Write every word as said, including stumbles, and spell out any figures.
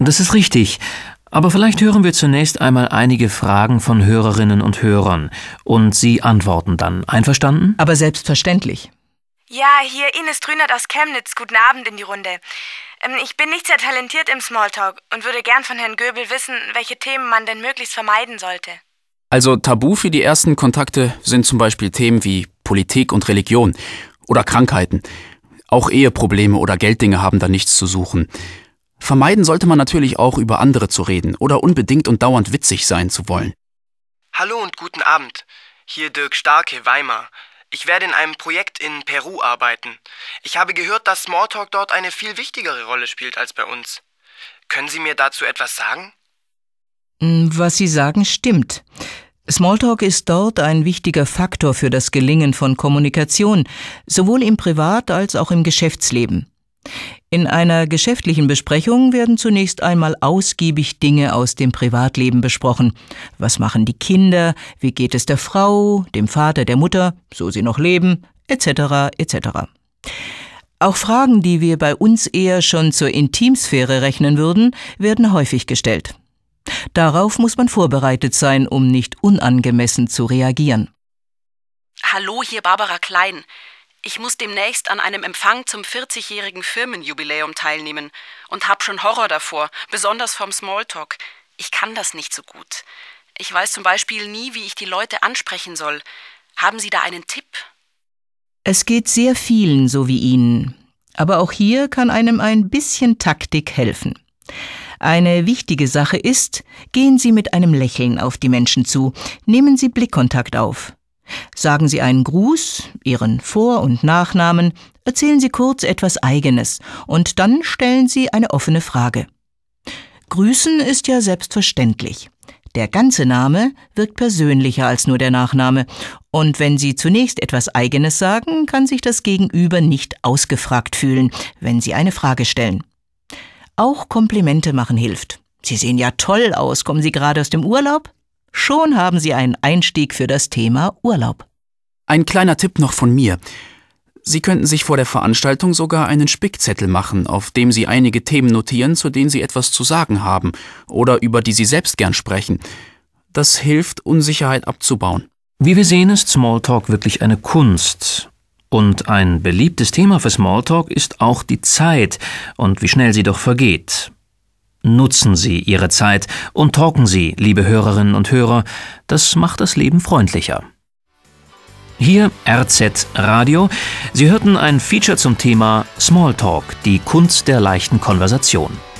Das ist richtig. Aber vielleicht hören wir zunächst einmal einige Fragen von Hörerinnen und Hörern. Und Sie antworten dann. Einverstanden? Aber selbstverständlich. Ja, hier Ines Trünert aus Chemnitz. Guten Abend in die Runde. Ähm, ich bin nicht sehr talentiert im Smalltalk und würde gern von Herrn Göbel wissen, welche Themen man denn möglichst vermeiden sollte. Also tabu für die ersten Kontakte sind zum Beispiel Themen wie Politik und Religion oder Krankheiten. Auch Eheprobleme oder Gelddinge haben da nichts zu suchen. Vermeiden sollte man natürlich auch, über andere zu reden oder unbedingt und dauernd witzig sein zu wollen. Hallo und guten Abend. Hier Dirk Starke, Weimar. Ich werde in einem Projekt in Peru arbeiten. Ich habe gehört, dass Smalltalk dort eine viel wichtigere Rolle spielt als bei uns. Können Sie mir dazu etwas sagen? Was Sie sagen, stimmt. Smalltalk ist dort ein wichtiger Faktor für das Gelingen von Kommunikation, sowohl im Privat- als auch im Geschäftsleben. In einer geschäftlichen Besprechung werden zunächst einmal ausgiebig Dinge aus dem Privatleben besprochen. Was machen die Kinder? Wie geht es der Frau, dem Vater, der Mutter, so sie noch leben, et cetera et cetera. Auch Fragen, die wir bei uns eher schon zur Intimsphäre rechnen würden, werden häufig gestellt. Darauf muss man vorbereitet sein, um nicht unangemessen zu reagieren. Hallo, hier Barbara Klein. Ich muss demnächst an einem Empfang zum vierzigjährigen Firmenjubiläum teilnehmen und hab schon Horror davor, besonders vom Smalltalk. Ich kann das nicht so gut. Ich weiß zum Beispiel nie, wie ich die Leute ansprechen soll. Haben Sie da einen Tipp? Es geht sehr vielen so wie Ihnen. Aber auch hier kann einem ein bisschen Taktik helfen. Eine wichtige Sache ist, gehen Sie mit einem Lächeln auf die Menschen zu, nehmen Sie Blickkontakt auf. Sagen Sie einen Gruß, Ihren Vor- und Nachnamen, erzählen Sie kurz etwas Eigenes und dann stellen Sie eine offene Frage. Grüßen ist ja selbstverständlich. Der ganze Name wirkt persönlicher als nur der Nachname. Und wenn Sie zunächst etwas Eigenes sagen, kann sich das Gegenüber nicht ausgefragt fühlen, wenn Sie eine Frage stellen. Auch Komplimente machen hilft. Sie sehen ja toll aus, kommen Sie gerade aus dem Urlaub? Schon haben Sie einen Einstieg für das Thema Urlaub. Ein kleiner Tipp noch von mir. Sie könnten sich vor der Veranstaltung sogar einen Spickzettel machen, auf dem Sie einige Themen notieren, zu denen Sie etwas zu sagen haben oder über die Sie selbst gern sprechen. Das hilft, Unsicherheit abzubauen. Wie wir sehen, ist Smalltalk wirklich eine Kunst. Und ein beliebtes Thema für Smalltalk ist auch die Zeit und wie schnell sie doch vergeht. Nutzen Sie Ihre Zeit und talken Sie, liebe Hörerinnen und Hörer. Das macht das Leben freundlicher. Hier R Z Radio. Sie hörten ein Feature zum Thema Smalltalk, die Kunst der leichten Konversation.